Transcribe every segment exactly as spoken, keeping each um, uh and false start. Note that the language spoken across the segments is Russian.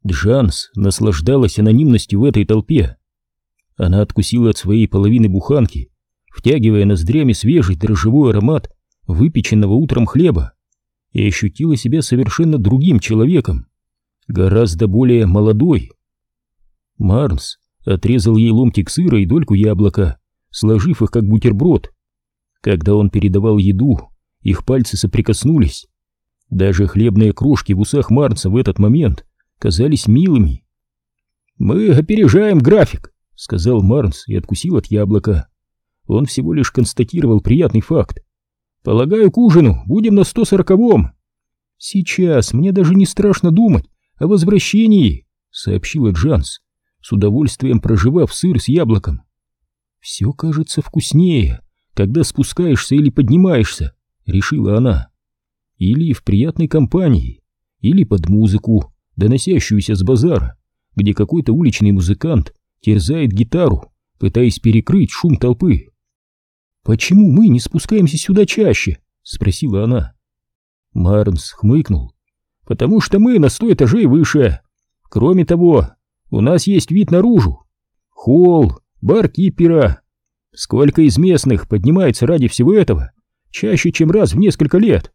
Джанс наслаждалась анонимностью в этой толпе. Она откусила от своей половины буханки, втягивая ноздрями свежий дрожжевой аромат выпеченного утром хлеба, и ощутила себя совершенно другим человеком, гораздо более молодой. Марнс отрезал ей ломтик сыра и дольку яблока, сложив их как бутерброд. Когда он передавал еду, их пальцы соприкоснулись. Даже хлебные крошки в усах Марнса в этот момент казались милыми. «Мы опережаем график», — сказал Марнс и откусил от яблока. Он всего лишь констатировал приятный факт. «Полагаю, к ужину будем на сто сороковом». «Сейчас мне даже не страшно думать о возвращении», — сообщила Джанс, с удовольствием прожевав сыр с яблоком. «Все кажется вкуснее, когда спускаешься или поднимаешься», — решила она. «Или в приятной компании, или под музыку, доносящуюся с базара, где какой-то уличный музыкант терзает гитару, пытаясь перекрыть шум толпы». «Почему мы не спускаемся сюда чаще?» — спросила она. Марнс хмыкнул. «Потому что мы на сто этажей выше. Кроме того, у нас есть вид наружу. Холл, бар кипера. Сколько из местных поднимается ради всего этого? Чаще, чем раз в несколько лет».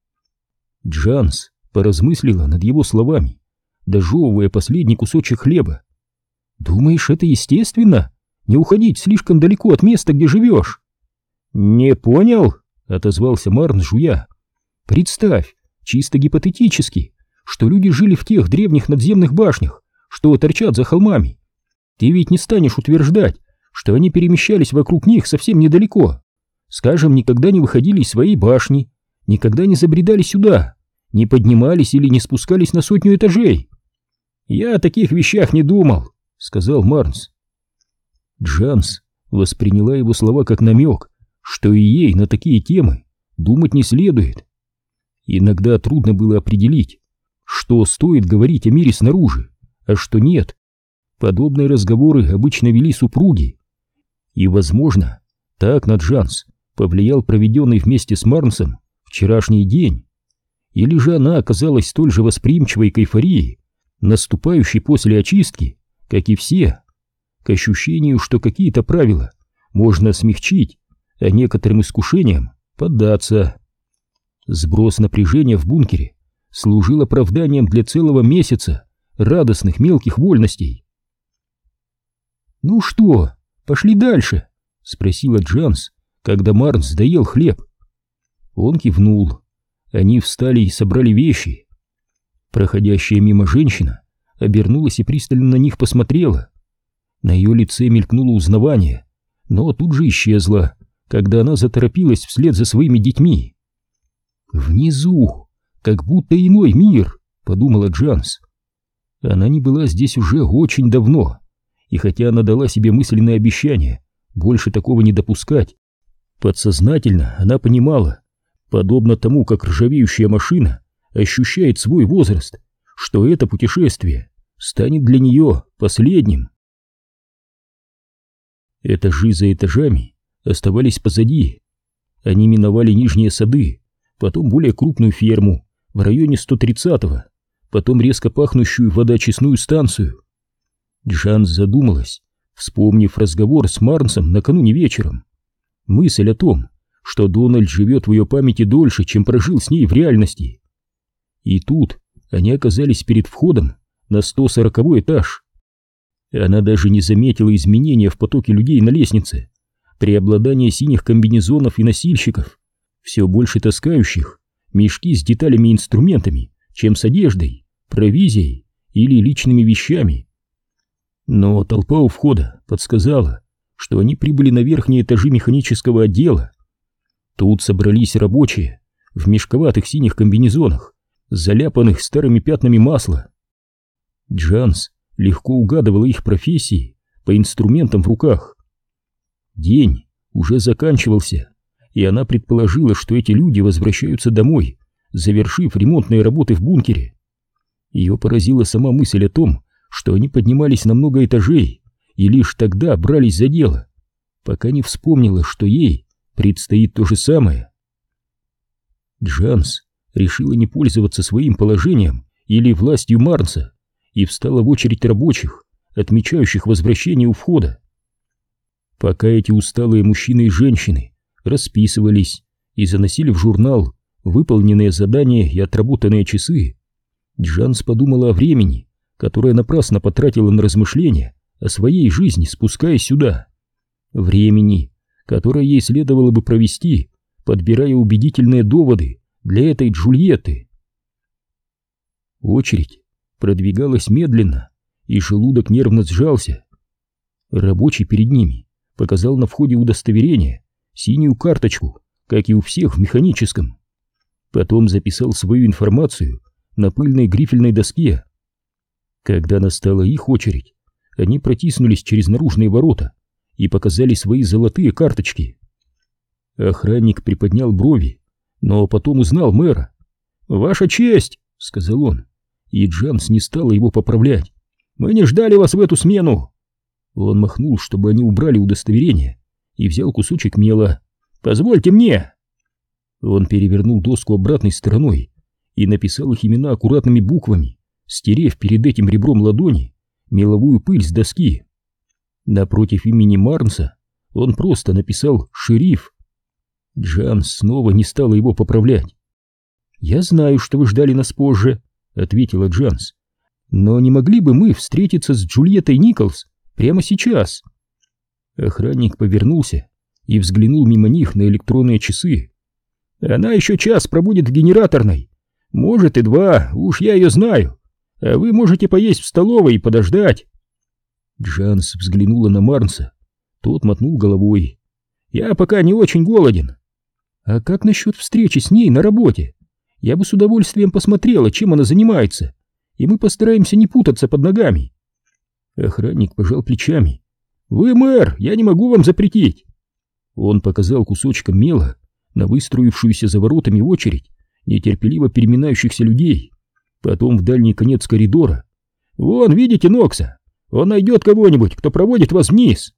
Джанс поразмыслила над его словами, дожевывая последний кусочек хлеба. «Думаешь, это естественно? Не уходить слишком далеко от места, где живешь?» «Не понял?» — отозвался Марн, жуя. «Представь, чисто гипотетически, что люди жили в тех древних надземных башнях, что торчат за холмами. Ты ведь не станешь утверждать, что они перемещались вокруг них совсем недалеко. Скажем, никогда не выходили из своей башни, никогда не забредали сюда, не поднимались или не спускались на сотню этажей». «Я о таких вещах не думал», — сказал Марнс. Джанс восприняла его слова как намек, что и ей на такие темы думать не следует. Иногда трудно было определить, что стоит говорить о мире снаружи, а что нет. Подобные разговоры обычно вели супруги. И, возможно, так на Джанс повлиял проведенный вместе с Марнсом вчерашний день. Или же она оказалась столь же восприимчивой к эйфории, наступающей после очистки, как и все, к ощущению, что какие-то правила можно смягчить, а некоторым искушениям поддаться. Сброс напряжения в бункере служил оправданием для целого месяца радостных мелких вольностей. «Ну что, пошли дальше?» — спросила Джанс, когда Марнс доел хлеб. Он кивнул. Они встали и собрали вещи. Проходящая мимо женщина обернулась и пристально на них посмотрела. На ее лице мелькнуло узнавание, но тут же исчезло, когда она заторопилась вслед за своими детьми. «Внизу, как будто иной мир», — подумала Джанс. Она не была здесь уже очень давно, и хотя она дала себе мысленное обещание больше такого не допускать, подсознательно она понимала, подобно тому, как ржавеющая машина ощущает свой возраст, что это путешествие станет для нее последним. Этажи за этажами оставались позади. Они миновали нижние сады, потом более крупную ферму в районе сто тридцатого, потом резко пахнущую водоочистную станцию. Джанс задумалась, вспомнив разговор с Марнсом накануне вечером. Мысль о том, что Дональд живет в ее памяти дольше, чем прожил с ней в реальности. И тут они оказались перед входом на сто сороковой этаж. Она даже не заметила изменения в потоке людей на лестнице, преобладание синих комбинезонов и носильщиков, все больше таскающих мешки с деталями и инструментами, чем с одеждой, провизией или личными вещами. Но толпа у входа подсказала, что они прибыли на верхние этажи механического отдела. Тут собрались рабочие в мешковатых синих комбинезонах, заляпанных старыми пятнами масла. Джанс легко угадывала их профессии по инструментам в руках. День уже заканчивался, и она предположила, что эти люди возвращаются домой, завершив ремонтные работы в бункере. Ее поразила сама мысль о том, что они поднимались на много этажей и лишь тогда брались за дело, пока не вспомнила, что ей предстоит то же самое. Джанс решила не пользоваться своим положением или властью Марнса и встала в очередь рабочих, отмечающих возвращение у входа. Пока эти усталые мужчины и женщины расписывались и заносили в журнал выполненные задания и отработанные часы, Джанс подумала о времени, которое напрасно потратила на размышления о своей жизни, спускаясь сюда. Времени, которое ей следовало бы провести, подбирая убедительные доводы для этой Джульетты. Очередь продвигалась медленно, и желудок нервно сжался. Рабочий перед ними показал на входе удостоверение, синюю карточку, как и у всех в механическом. Потом записал свою информацию на пыльной грифельной доске. Когда настала их очередь, они протиснулись через наружные ворота и показали свои золотые карточки. Охранник приподнял брови, но потом узнал мэра. «Ваша честь!» — сказал он, и Джанс не стала его поправлять. «Мы не ждали вас в эту смену!» Он махнул, чтобы они убрали удостоверение, и взял кусочек мела. «Позвольте мне!» Он перевернул доску обратной стороной и написал их имена аккуратными буквами, стерев перед этим ребром ладони меловую пыль с доски. Напротив имени Марнса он просто написал «Шериф». Джанс снова не стала его поправлять. «Я знаю, что вы ждали нас позже», — ответила Джанс. «Но не могли бы мы встретиться с Джульеттой Николс прямо сейчас?» Охранник повернулся и взглянул мимо них на электронные часы. «Она еще час пробудет в генераторной. Может и два, уж я ее знаю. А вы можете поесть в столовой и подождать». Джанс взглянула на Марнса. Тот мотнул головой. «Я пока не очень голоден». «А как насчет встречи с ней на работе? Я бы с удовольствием посмотрела, чем она занимается, и мы постараемся не путаться под ногами». Охранник пожал плечами. «Вы мэр, я не могу вам запретить». Он показал кусочком мела на выстроившуюся за воротами очередь нетерпеливо переминающихся людей, потом в дальний конец коридора. «Вон, видите Нокса? Он найдет кого-нибудь, кто проводит вас вниз».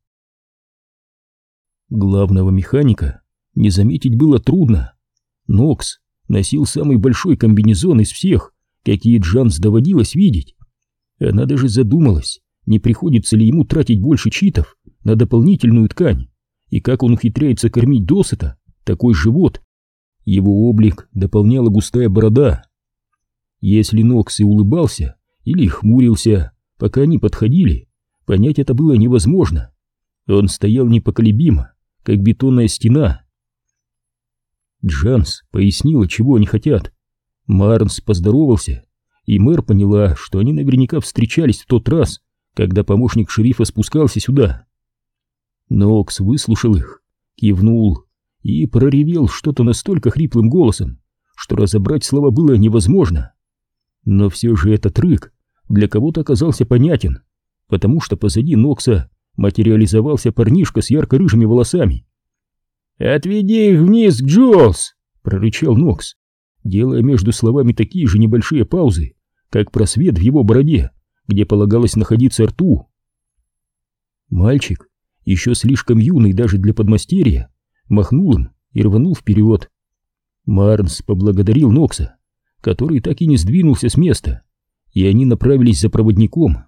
Главного механика не заметить было трудно. Нокс носил самый большой комбинезон из всех, какие Джанс доводилось видеть. Она даже задумалась, не приходится ли ему тратить больше читов на дополнительную ткань, и как он ухитряется кормить досыта такой живот. Его облик дополняла густая борода. Если Нокс и улыбался или хмурился, пока они подходили, понять это было невозможно. Он стоял непоколебимо, как бетонная стена. Джанс пояснила, чего они хотят. Марнс поздоровался, и мэр поняла, что они наверняка встречались в тот раз, когда помощник шерифа спускался сюда. Нокс выслушал их, кивнул и проревел что-то настолько хриплым голосом, что разобрать слова было невозможно. Но все же этот рык для кого-то оказался понятен, потому что позади Нокса материализовался парнишка с ярко-рыжими волосами. «Отведи их вниз, Джулс!» — прорычал Нокс, делая между словами такие же небольшие паузы, как просвет в его бороде, где полагалось находиться рту. Мальчик, еще слишком юный даже для подмастерья, махнул им и рванул вперед. Марнс поблагодарил Нокса, который так и не сдвинулся с места, и они направились за проводником.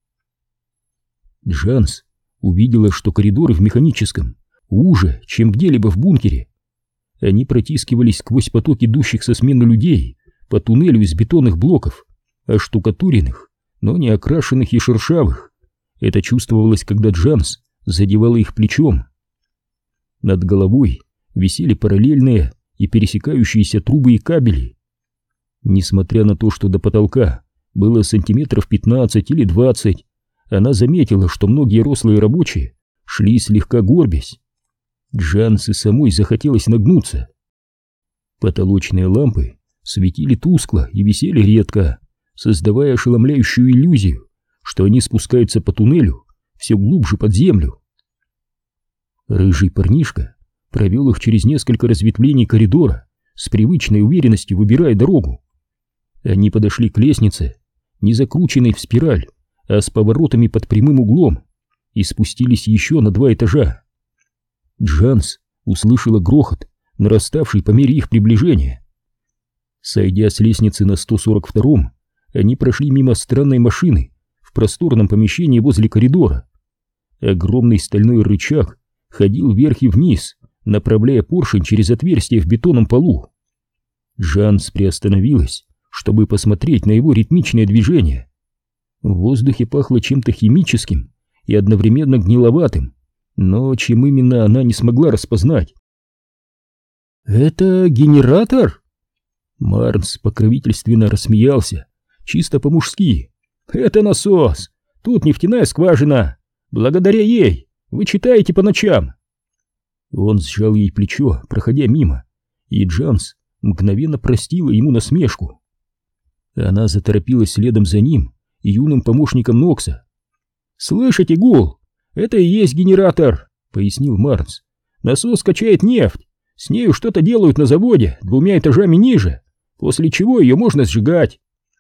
Джанс увидела, что коридоры в механическом уже, чем где-либо в бункере. Они протискивались сквозь поток идущих со смены людей по туннелю из бетонных блоков, оштукатуренных, но не окрашенных и шершавых. Это чувствовалось, когда Джанс задевала их плечом. Над головой висели параллельные и пересекающиеся трубы и кабели. Несмотря на то, что до потолка было сантиметров пятнадцать или двадцать, она заметила, что многие рослые рабочие шли слегка горбясь. Джанс и самой захотелось нагнуться. Потолочные лампы светили тускло и висели редко, создавая ошеломляющую иллюзию, что они спускаются по туннелю все глубже под землю. Рыжий парнишка провел их через несколько разветвлений коридора, с привычной уверенностью выбирая дорогу. Они подошли к лестнице, не закрученной в спираль, а с поворотами под прямым углом, и спустились еще на два этажа. Джанс услышала грохот, нараставший по мере их приближения. Сойдя с лестницы на сто сорок втором, они прошли мимо странной машины в просторном помещении возле коридора. Огромный стальной рычаг ходил вверх и вниз, направляя поршень через отверстие в бетонном полу. Джанс приостановилась, чтобы посмотреть на его ритмичное движение. В воздухе пахло чем-то химическим и одновременно гниловатым, но чем именно она не смогла распознать. «Это генератор?» Марнс покровительственно рассмеялся, чисто по-мужски. «Это насос! Тут нефтяная скважина! Благодаря ей вы читаете по ночам!» Он сжал ей плечо, проходя мимо, и Джанс мгновенно простила ему насмешку. Она заторопилась следом за ним и юным помощником Нокса. «Слышите гул? Это и есть генератор!» — пояснил Марнс. «Насос качает нефть, с нею что-то делают на заводе двумя этажами ниже, после чего ее можно сжигать».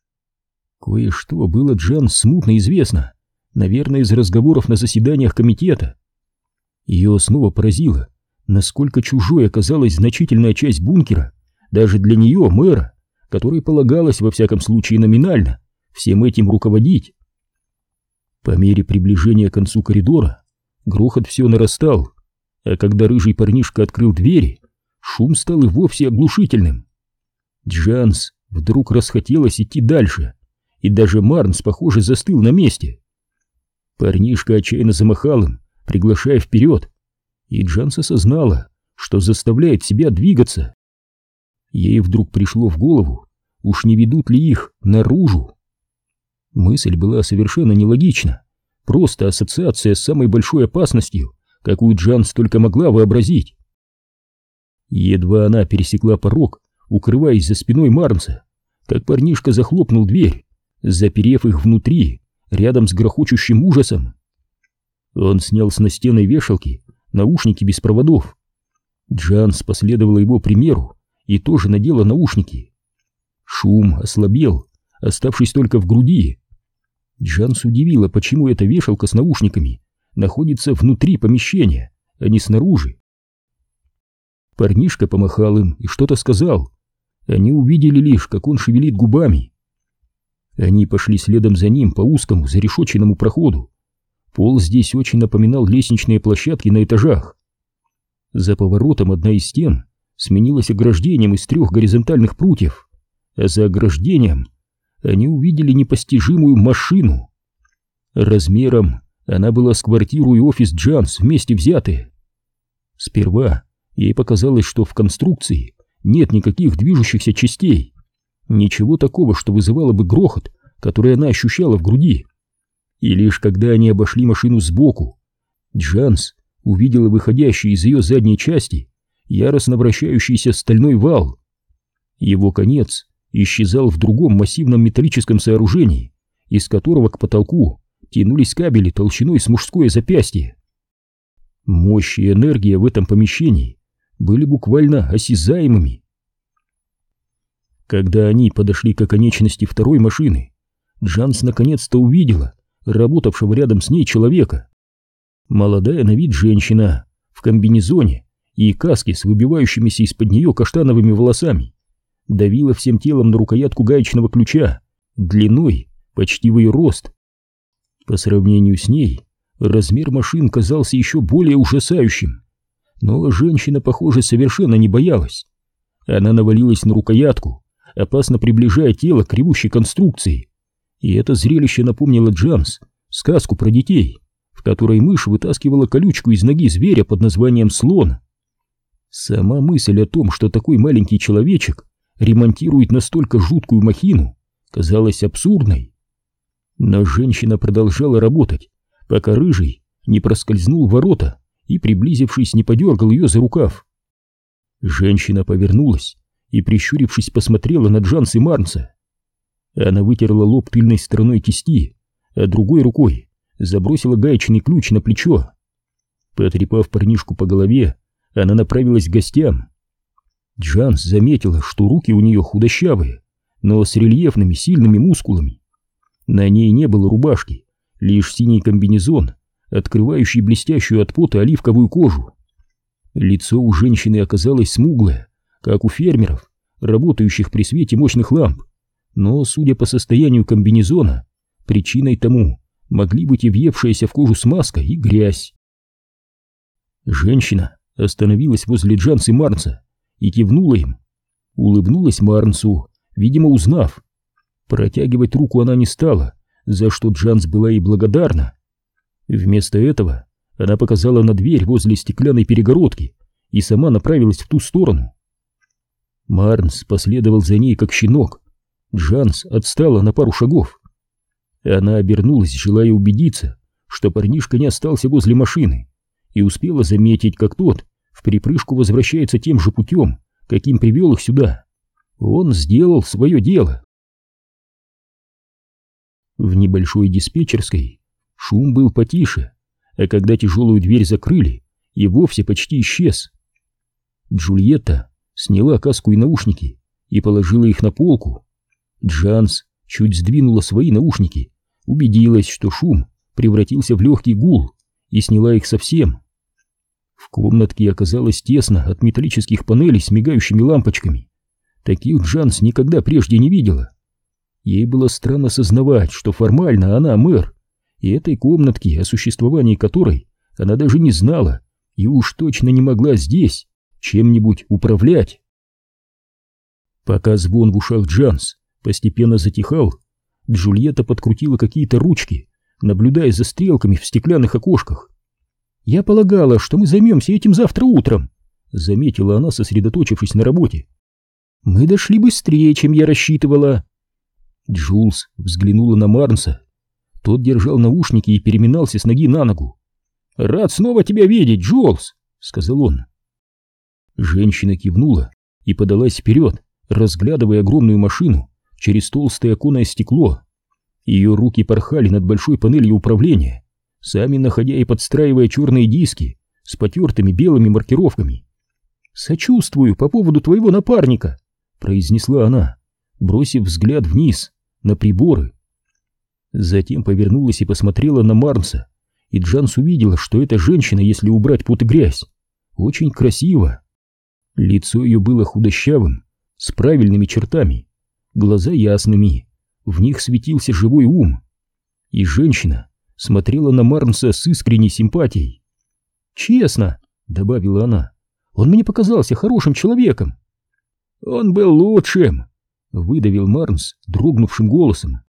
Кое-что было Джанс смутно известно, наверное, из разговоров на заседаниях комитета. Ее снова поразило, насколько чужой оказалась значительная часть бункера даже для нее, мэра, которой полагалось, во всяком случае номинально, всем этим руководить. По мере приближения к концу коридора грохот все нарастал, а когда рыжий парнишка открыл двери, шум стал и вовсе оглушительным. Джанс вдруг расхотелось идти дальше, и даже Марнс, похоже, застыл на месте. Парнишка отчаянно замахал им, приглашая вперед, и Джанс осознала, что заставляет себя двигаться. Ей вдруг пришло в голову, уж не ведут ли их наружу. Мысль была совершенно нелогична, просто ассоциация с самой большой опасностью, какую Джанс только могла вообразить. Едва она пересекла порог, укрываясь за спиной Марнса, как парнишка захлопнул дверь, заперев их внутри, рядом с грохочущим ужасом. Он снял с настенной вешалки наушники без проводов. Джанс последовала его примеру и тоже надела наушники. Шум ослабел, оставшись только в груди. Джанс удивила, почему эта вешалка с наушниками находится внутри помещения, а не снаружи. Парнишка помахал им и что-то сказал. Они увидели лишь, как он шевелит губами. Они пошли следом за ним по узкому зарешоченному проходу. Пол здесь очень напоминал лестничные площадки на этажах. За поворотом одна из стен сменилась ограждением из трех горизонтальных прутьев, а за ограждением они увидели непостижимую машину. Размером она была с квартиру и офис Джанс вместе взятые. Сперва ей показалось, что в конструкции нет никаких движущихся частей, ничего такого, что вызывало бы грохот, который она ощущала в груди. И лишь когда они обошли машину сбоку, Джанс увидела выходящий из ее задней части яростно вращающийся стальной вал. Его конец исчезал в другом массивном металлическом сооружении, из которого к потолку тянулись кабели толщиной с мужское запястье. Мощь и энергия в этом помещении были буквально осязаемыми. Когда они подошли к оконечности второй машины, Джанс наконец-то увидела работавшего рядом с ней человека. Молодая на вид женщина в комбинезоне и каске с выбивающимися из-под нее каштановыми волосами давила всем телом на рукоятку гаечного ключа длиной почти в ее рост. По сравнению с ней размер машин казался еще более ужасающим, но женщина, похоже, совершенно не боялась. Она навалилась на рукоятку, опасно приближая тело к ревущей конструкции, и это зрелище напомнило Джанс сказку про детей, в которой мышь вытаскивала колючку из ноги зверя под названием слон. Сама мысль о том, что такой маленький человечек ремонтирует настолько жуткую махину, казалась абсурдной. Но женщина продолжала работать, пока рыжий не проскользнул в ворота и, приблизившись, не подергал ее за рукав. Женщина повернулась и, прищурившись, посмотрела на Джанс и Марнса. Она вытерла лоб тыльной стороной кисти, а другой рукой забросила гаечный ключ на плечо. Потрепав парнишку по голове, она направилась к гостям. Джанс заметила, что руки у нее худощавые, но с рельефными сильными мускулами. На ней не было рубашки, лишь синий комбинезон, открывающий блестящую от пота оливковую кожу. Лицо у женщины оказалось смуглое, как у фермеров, работающих при свете мощных ламп, но, судя по состоянию комбинезона, причиной тому могли быть и въевшаяся в кожу смазка и грязь. Женщина остановилась возле Джанс и Марнса и кивнула им. Улыбнулась Марнсу, видимо, узнав. Протягивать руку она не стала, за что Джанс была ей благодарна. Вместо этого она показала на дверь возле стеклянной перегородки и сама направилась в ту сторону. Марнс последовал за ней, как щенок. Джанс отстала на пару шагов. Она обернулась, желая убедиться, что парнишка не остался возле машины, и успела заметить, как тот вприпрыжку возвращается тем же путем, каким привел их сюда. Он сделал свое дело. В небольшой диспетчерской шум был потише, а когда тяжелую дверь закрыли, и вовсе почти исчез. Джульетта сняла каску и наушники и положила их на полку. Джанс чуть сдвинула свои наушники, убедилась, что шум превратился в легкий гул, и сняла их совсем. В комнатке оказалось тесно от металлических панелей с мигающими лампочками. Таких Джанс никогда прежде не видела. Ей было странно сознавать, что формально она мэр, и этой комнатки, о существовании которой она даже не знала и уж точно не могла здесь чем-нибудь управлять. Пока звон в ушах Джанс постепенно затихал, Джульетта подкрутила какие-то ручки, наблюдая за стрелками в стеклянных окошках. «Я полагала, что мы займемся этим завтра утром», — заметила она, сосредоточившись на работе. «Мы дошли быстрее, чем я рассчитывала». Джулс взглянула на Марнса. Тот держал наушники и переминался с ноги на ногу. «Рад снова тебя видеть, Джулс», — сказал он. Женщина кивнула и подалась вперед, разглядывая огромную машину через толстое оконное стекло. Ее руки порхали над большой панелью управления, сами находя и подстраивая черные диски с потертыми белыми маркировками. «Сочувствую по поводу твоего напарника», — произнесла она, бросив взгляд вниз на приборы. Затем повернулась и посмотрела на Марнса, и Джанс увидела, что эта женщина, если убрать пот и грязь, очень красива. Лицо ее было худощавым, с правильными чертами, глаза ясными, в них светился живой ум. И женщина смотрела на Марнса с искренней симпатией. «Честно», — добавила она, — «он мне показался хорошим человеком». «Он был лучшим», — выдавил Марнс дрогнувшим голосом.